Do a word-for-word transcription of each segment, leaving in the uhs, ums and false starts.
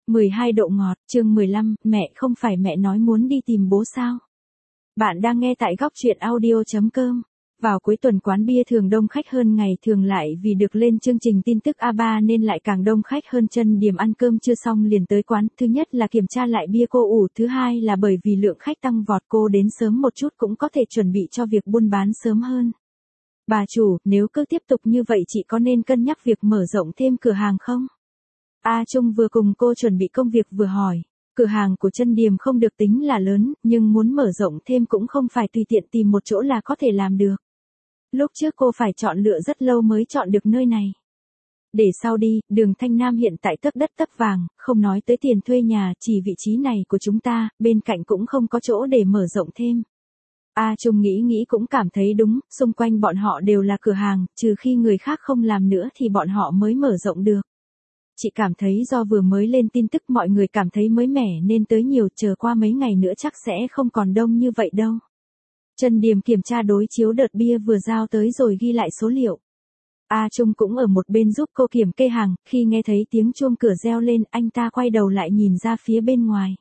mười hai độ ngọt, chương mười lăm, mẹ không phải mẹ nói muốn đi tìm bố sao? Bạn đang nghe tại góc truyện audio chấm com. Vào cuối tuần quán bia thường đông khách hơn ngày thường lại vì được lên chương trình tin tức a ba nên lại càng đông khách hơn. Chân Điềm ăn cơm chưa xong liền tới quán, thứ nhất là kiểm tra lại bia cô ủ, thứ hai là bởi vì lượng khách tăng vọt cô đến sớm một chút cũng có thể chuẩn bị cho việc buôn bán sớm hơn. Bà chủ, nếu cứ tiếp tục như vậy chị có nên cân nhắc việc mở rộng thêm cửa hàng không? A Trung vừa cùng cô chuẩn bị công việc vừa hỏi. Cửa hàng của Chân Điềm không được tính là lớn, nhưng muốn mở rộng thêm cũng không phải tùy tiện tìm một chỗ là có thể làm được. Lúc trước cô phải chọn lựa rất lâu mới chọn được nơi này. Để sau đi, đường Thanh Nam hiện tại tấc đất tấc vàng, không nói tới tiền thuê nhà, chỉ vị trí này của chúng ta, bên cạnh cũng không có chỗ để mở rộng thêm. A Trung nghĩ nghĩ cũng cảm thấy đúng, xung quanh bọn họ đều là cửa hàng, trừ khi người khác không làm nữa thì bọn họ mới mở rộng được. Chị cảm thấy do vừa mới lên tin tức mọi người cảm thấy mới mẻ nên tới nhiều, chờ qua mấy ngày nữa chắc sẽ không còn đông như vậy đâu. Chân Điềm kiểm tra đối chiếu đợt bia vừa giao tới rồi ghi lại số liệu. A Trung cũng ở một bên giúp cô kiểm kê hàng, khi nghe thấy tiếng chuông cửa reo lên anh ta quay đầu lại nhìn ra phía bên ngoài.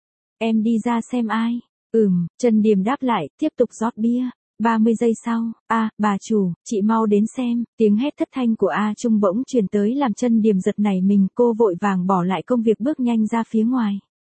Em đi ra xem ai. Ừm, Chân Điềm đáp lại, tiếp tục rót bia. ba mươi giây sau, a, bà chủ, chị mau đến xem, tiếng hét thất thanh của A Trung bỗng truyền tới làm Chân Điềm giật nảy mình, cô vội vàng bỏ lại công việc bước nhanh ra phía ngoài.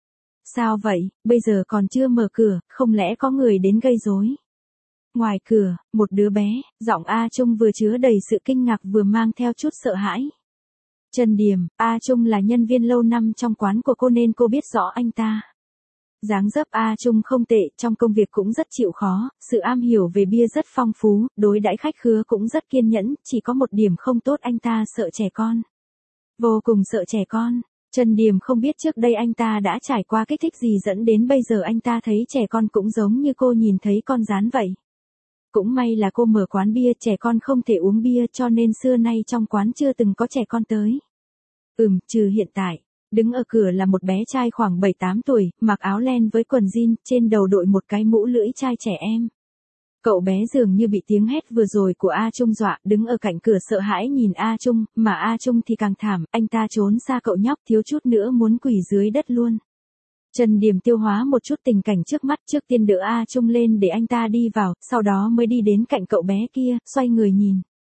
Sao vậy, bây giờ còn chưa mở cửa, không lẽ có người đến gây rối? Ngoài cửa, một đứa bé, giọng A Trung vừa chứa đầy sự kinh ngạc vừa mang theo chút sợ hãi. Chân Điềm, A Trung là nhân viên lâu năm trong quán của cô nên cô biết rõ anh ta. Dáng dấp A Trung không tệ, trong công việc cũng rất chịu khó, sự am hiểu về bia rất phong phú, đối đãi khách khứa cũng rất kiên nhẫn, chỉ có một điểm không tốt anh ta sợ trẻ con. Vô cùng sợ trẻ con. Chân Điềm không biết trước đây anh ta đã trải qua kích thích gì dẫn đến bây giờ anh ta thấy trẻ con cũng giống như cô nhìn thấy con gián vậy. Cũng may là cô mở quán bia, trẻ con không thể uống bia cho nên xưa nay trong quán chưa từng có trẻ con tới. Ừm, trừ hiện tại. Đứng ở cửa là một bé trai khoảng bảy tám tuổi, mặc áo len với quần jean, trên đầu đội một cái mũ lưỡi trai trẻ em. Cậu bé dường như bị tiếng hét vừa rồi của A Trung dọa, đứng ở cạnh cửa sợ hãi nhìn A Trung, mà A Trung thì càng thảm, anh ta trốn xa cậu nhóc thiếu chút nữa muốn quỳ dưới đất luôn. Chân Điềm tiêu hóa một chút tình cảnh trước mắt, trước tiên đỡ A Trung lên để anh ta đi vào, sau đó mới đi đến cạnh cậu bé kia, xoay người nhìn.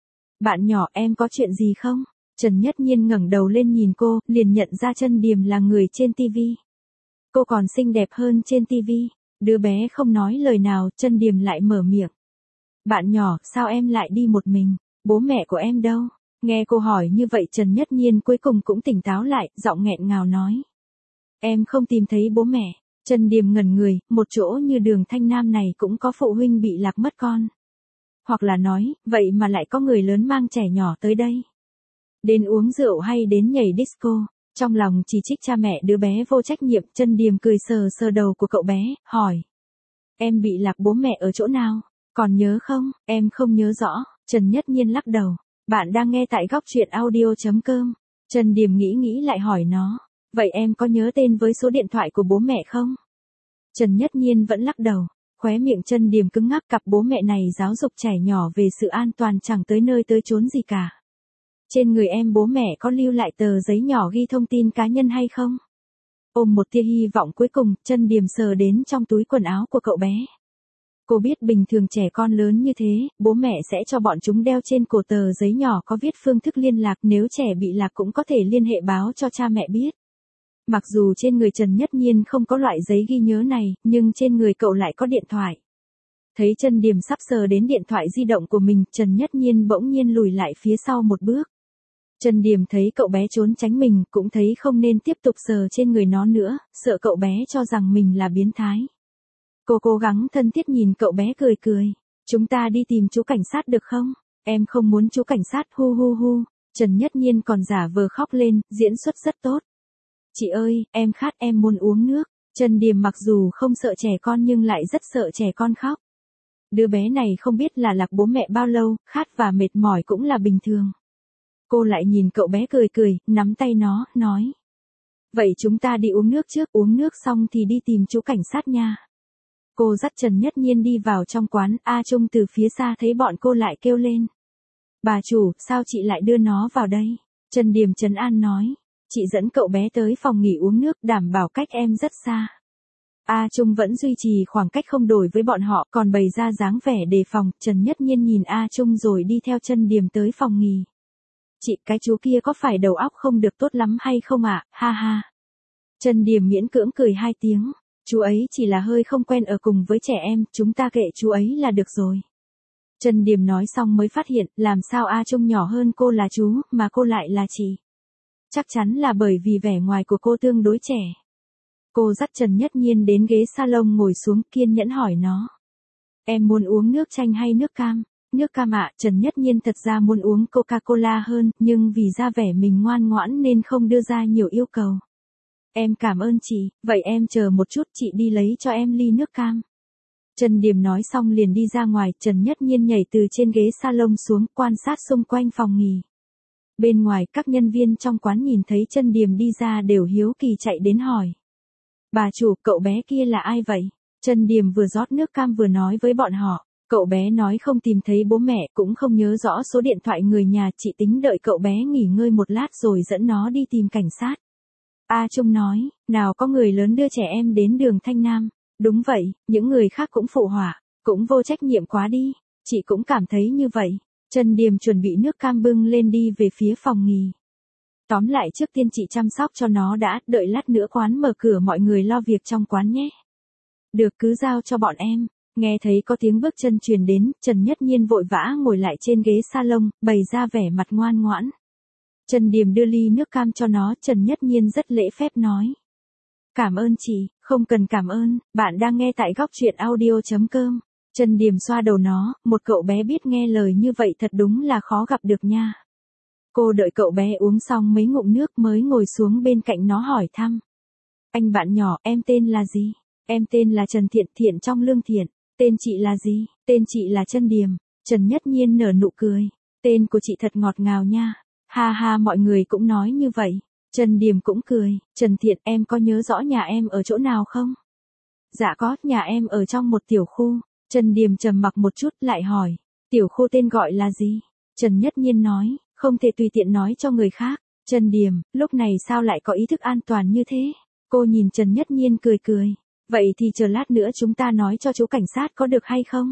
Bạn nhỏ, em có chuyện gì không? Trần Nhất Nhiên ngẩng đầu lên nhìn cô, liền nhận ra Chân Điềm là người trên tivi. Cô còn xinh đẹp hơn trên tivi. Đứa bé không nói lời nào, Chân Điềm lại mở miệng. Bạn nhỏ, sao em lại đi một mình? Bố mẹ của em đâu? Nghe cô hỏi như vậy Trần Nhất Nhiên cuối cùng cũng tỉnh táo lại, giọng nghẹn ngào nói. Em không tìm thấy bố mẹ. Chân Điềm ngẩn người, một chỗ như đường Thanh Nam này cũng có phụ huynh bị lạc mất con. Hoặc là nói, vậy mà lại có người lớn mang trẻ nhỏ tới đây. Đến uống rượu hay đến nhảy disco, trong lòng chỉ trích cha mẹ đứa bé vô trách nhiệm. Chân Điềm cười sờ sờ đầu của cậu bé, hỏi. Em bị lạc bố mẹ ở chỗ nào? Còn nhớ không? Em không nhớ rõ. Trần Nhất Nhiên lắc đầu. Bạn đang nghe tại góc truyện audio chấm com. Chân Điềm nghĩ nghĩ lại hỏi nó. Vậy em có nhớ tên với số điện thoại của bố mẹ không? Trần Nhất Nhiên vẫn lắc đầu. Khóe miệng Chân Điềm cứng ngắc, cặp bố mẹ này giáo dục trẻ nhỏ về sự an toàn chẳng tới nơi tới chốn gì cả. Trên người em bố mẹ có lưu lại tờ giấy nhỏ ghi thông tin cá nhân hay không? Ôm một tia hy vọng cuối cùng, Chân Điềm sờ đến trong túi quần áo của cậu bé. Cô biết bình thường trẻ con lớn như thế, bố mẹ sẽ cho bọn chúng đeo trên cổ tờ giấy nhỏ có viết phương thức liên lạc, nếu trẻ bị lạc cũng có thể liên hệ báo cho cha mẹ biết. Mặc dù trên người Trần Nhất Nhiên không có loại giấy ghi nhớ này, nhưng trên người cậu lại có điện thoại. Thấy Chân Điềm sắp sờ đến điện thoại di động của mình, Trần Nhất Nhiên bỗng nhiên lùi lại phía sau một bước. Chân Điềm thấy cậu bé trốn tránh mình, cũng thấy không nên tiếp tục sờ trên người nó nữa, sợ cậu bé cho rằng mình là biến thái. Cô cố gắng thân thiết nhìn cậu bé cười cười. Chúng ta đi tìm chú cảnh sát được không? Em không muốn chú cảnh sát, hu hu hu. Trần Nhất Nhiên còn giả vờ khóc lên, diễn xuất rất tốt. Chị ơi, em khát, em muốn uống nước. Chân Điềm mặc dù không sợ trẻ con nhưng lại rất sợ trẻ con khóc. Đứa bé này không biết là lạc bố mẹ bao lâu, khát và mệt mỏi cũng là bình thường. Cô lại nhìn cậu bé cười cười, nắm tay nó, nói. Vậy chúng ta đi uống nước trước, uống nước xong thì đi tìm chú cảnh sát nha. Cô dắt Trần Nhất Nhiên đi vào trong quán, A Trung từ phía xa thấy bọn cô lại kêu lên. Bà chủ, sao chị lại đưa nó vào đây? Trần Điềm trấn an nói. chị dẫn cậu bé tới phòng nghỉ uống nước, đảm bảo cách em rất xa. A Trung vẫn duy trì khoảng cách không đổi với bọn họ, còn bày ra dáng vẻ đề phòng. Trần Nhất Nhiên nhìn A Trung rồi đi theo Chân Điềm tới phòng nghỉ. Chị, cái chú kia có phải đầu óc không được tốt lắm hay không ạ? À? Ha ha. Chân Điềm miễn cưỡng cười hai tiếng. Chú ấy chỉ là hơi không quen ở cùng với trẻ em, chúng ta kệ chú ấy là được rồi. Chân Điềm nói xong mới phát hiện, làm sao A Trung nhỏ hơn cô là chú, mà cô lại là chị. Chắc chắn là bởi vì vẻ ngoài của cô tương đối trẻ. Cô dắt Trần Nhất Nhiên đến ghế salon ngồi xuống, kiên nhẫn hỏi nó. Em muốn uống nước chanh hay nước cam? Nước cam ạ. Trần Nhất Nhiên thật ra muốn uống Coca-Cola hơn, nhưng vì ra vẻ mình ngoan ngoãn nên không đưa ra nhiều yêu cầu. Em cảm ơn chị, vậy em chờ một chút, chị đi lấy cho em ly nước cam. Trần Điềm nói xong liền đi ra ngoài. Trần Nhất Nhiên nhảy từ trên ghế salon xuống, quan sát xung quanh phòng nghỉ. Bên ngoài, các nhân viên trong quán nhìn thấy Trần Điềm đi ra đều hiếu kỳ chạy đến hỏi. Bà chủ, cậu bé kia là ai vậy? Trần Điềm vừa rót nước cam vừa nói với bọn họ. Cậu bé nói không tìm thấy bố mẹ, cũng không nhớ rõ số điện thoại người nhà, chị tính đợi cậu bé nghỉ ngơi một lát rồi dẫn nó đi tìm cảnh sát. A Trung nói, nào có người lớn đưa trẻ em đến đường Thanh Nam. Đúng vậy, những người khác cũng phụ họa, cũng vô trách nhiệm quá đi, chị cũng cảm thấy như vậy. Trần Điềm chuẩn bị nước cam bưng lên đi về phía phòng nghỉ. Tóm lại trước tiên chị chăm sóc cho nó đã, đợi lát nữa quán mở cửa mọi người lo việc trong quán nhé. Được, cứ giao cho bọn em. Nghe thấy có tiếng bước chân truyền đến, Trần Nhất Nhiên vội vã ngồi lại trên ghế salon, bày ra vẻ mặt ngoan ngoãn. Trần Điềm đưa ly nước cam cho nó, Trần Nhất Nhiên rất lễ phép nói. Cảm ơn chị, không cần cảm ơn, bạn đang nghe tại góc truyện audio chấm com. Trần Điềm xoa đầu nó, một cậu bé biết nghe lời như vậy thật đúng là khó gặp được nha. Cô đợi cậu bé uống xong mấy ngụm nước mới ngồi xuống bên cạnh nó hỏi thăm. Anh bạn nhỏ, em tên là gì? Em tên là Trần Thiện, Thiện trong lương thiện. Tên chị là gì? Tên chị là Trần Điềm. Trần Nhất Nhiên nở nụ cười. Tên của chị thật ngọt ngào nha. Ha ha, mọi người cũng nói như vậy. Trần Điềm cũng cười. Trần Thiện, em có nhớ rõ nhà em ở chỗ nào không? Dạ có, nhà em ở trong một tiểu khu. Trần Điềm trầm mặc một chút lại hỏi. Tiểu khu tên gọi là gì? Trần Nhất Nhiên nói, không thể tùy tiện nói cho người khác. Trần Điềm, lúc này sao lại có ý thức an toàn như thế? Cô nhìn Trần Nhất Nhiên cười cười. Vậy thì chờ lát nữa chúng ta nói cho chú cảnh sát có được hay không?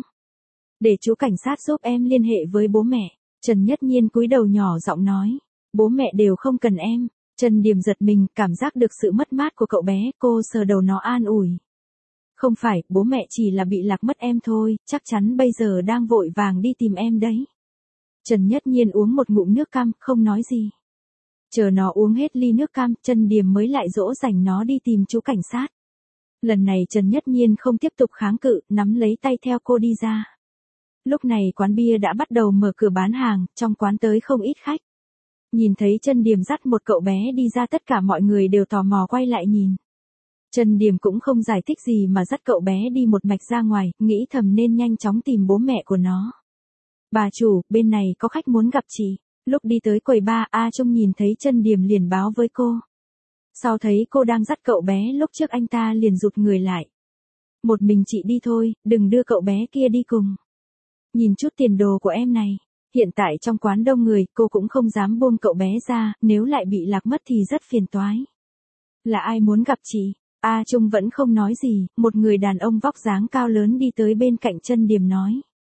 Để chú cảnh sát giúp em liên hệ với bố mẹ. Trần Nhất Nhiên cúi đầu nhỏ giọng nói. Bố mẹ đều không cần em. Trần Điềm giật mình, cảm giác được sự mất mát của cậu bé, cô sờ đầu nó an ủi. Không phải, bố mẹ chỉ là bị lạc mất em thôi, chắc chắn bây giờ đang vội vàng đi tìm em đấy. Trần Nhất Nhiên uống một ngụm nước cam, không nói gì. Chờ nó uống hết ly nước cam, Trần Điềm mới lại dỗ dành nó đi tìm chú cảnh sát. Lần này Trần Nhất Nhiên không tiếp tục kháng cự, nắm lấy tay theo cô đi ra. Lúc này quán bia đã bắt đầu mở cửa bán hàng, trong quán tới không ít khách. Nhìn thấy Trần Điềm dắt một cậu bé đi ra, tất cả mọi người đều tò mò quay lại nhìn. Trần Điềm cũng không giải thích gì mà dắt cậu bé đi một mạch ra ngoài, nghĩ thầm nên nhanh chóng tìm bố mẹ của nó. Bà chủ, bên này có khách muốn gặp chị. Lúc đi tới quầy bar, A Trung nhìn thấy Trần Điềm liền báo với cô. Sau thấy cô đang dắt cậu bé lúc trước anh ta liền rụt người lại. Một mình chị đi thôi, đừng đưa cậu bé kia đi cùng. Nhìn chút tiền đồ của em này. Hiện tại trong quán đông người, cô cũng không dám buông cậu bé ra, nếu lại bị lạc mất thì rất phiền toái. Là ai muốn gặp chị? A Trung vẫn không nói gì, một người đàn ông vóc dáng cao lớn đi tới bên cạnh Trần Điềm nói.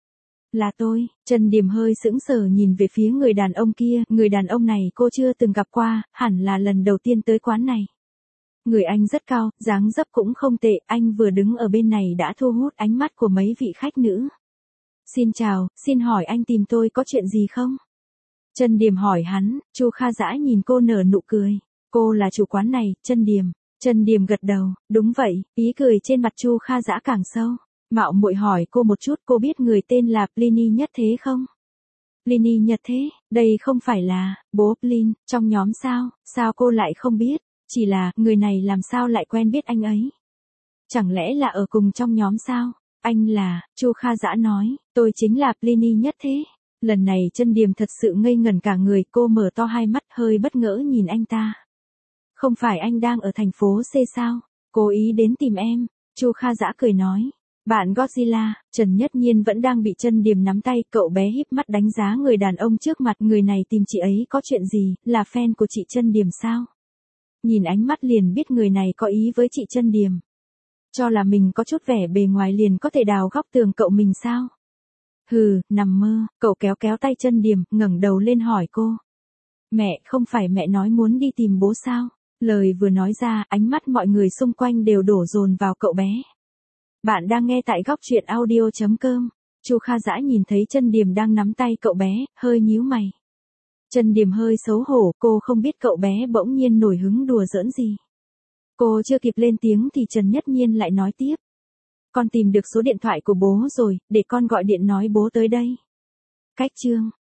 Là tôi. Trần Điềm hơi sững sờ nhìn về phía người đàn ông kia, người đàn ông này cô chưa từng gặp qua, hẳn là lần đầu tiên tới quán này. Người anh rất cao, dáng dấp cũng không tệ, anh vừa đứng ở bên này đã thu hút ánh mắt của mấy vị khách nữ. Xin chào, xin hỏi anh tìm tôi có chuyện gì không? Trần Điềm hỏi hắn, Chu Kha Dã nhìn cô nở nụ cười. Cô là chủ quán này, Trần Điềm. Trần Điềm gật đầu, đúng vậy, ý cười trên mặt Chu Kha Dã càng sâu. Mạo muội hỏi cô một chút, cô biết người tên là Pliny Nhất Thế không? Pliny Nhất Thế, đây không phải là bố Plin trong nhóm sao? Sao cô lại không biết? Chỉ là người này làm sao lại quen biết anh ấy? Chẳng lẽ là ở cùng trong nhóm sao? Anh là, Chu Kha Dã nói, tôi chính là Pliny Nhất Thế. Lần này Trần Điềm thật sự ngây ngẩn cả người, cô mở to hai mắt hơi bất ngỡ nhìn anh ta. Không phải anh đang ở thành phố C sao? Cố ý đến tìm em. Chu Kha Dã cười nói. Bạn Godzilla, Trần Nhất Nhiên vẫn đang bị Trần Điềm nắm tay, cậu bé híp mắt đánh giá người đàn ông trước mặt, người này tìm chị ấy có chuyện gì, là fan của chị Trần Điềm sao? Nhìn ánh mắt liền biết người này có ý với chị Chân Điềm. Cho là mình có chút vẻ bề ngoài liền có thể đào góc tường cậu mình sao? Hừ, nằm mơ, cậu kéo kéo tay Chân Điềm, ngẩng đầu lên hỏi cô. Mẹ, không phải mẹ nói muốn đi tìm bố sao? Lời vừa nói ra, ánh mắt mọi người xung quanh đều đổ dồn vào cậu bé. Bạn đang nghe tại góc truyện audio chấm com. Chu Kha Dã nhìn thấy Chân Điềm đang nắm tay cậu bé, hơi nhíu mày. Chân Điềm hơi xấu hổ, cô không biết cậu bé bỗng nhiên nổi hứng đùa giỡn gì. Cô chưa kịp lên tiếng thì Trần Nhất Nhiên lại nói tiếp. Con tìm được số điện thoại của bố rồi, để con gọi điện nói bố tới đây. Cách chương.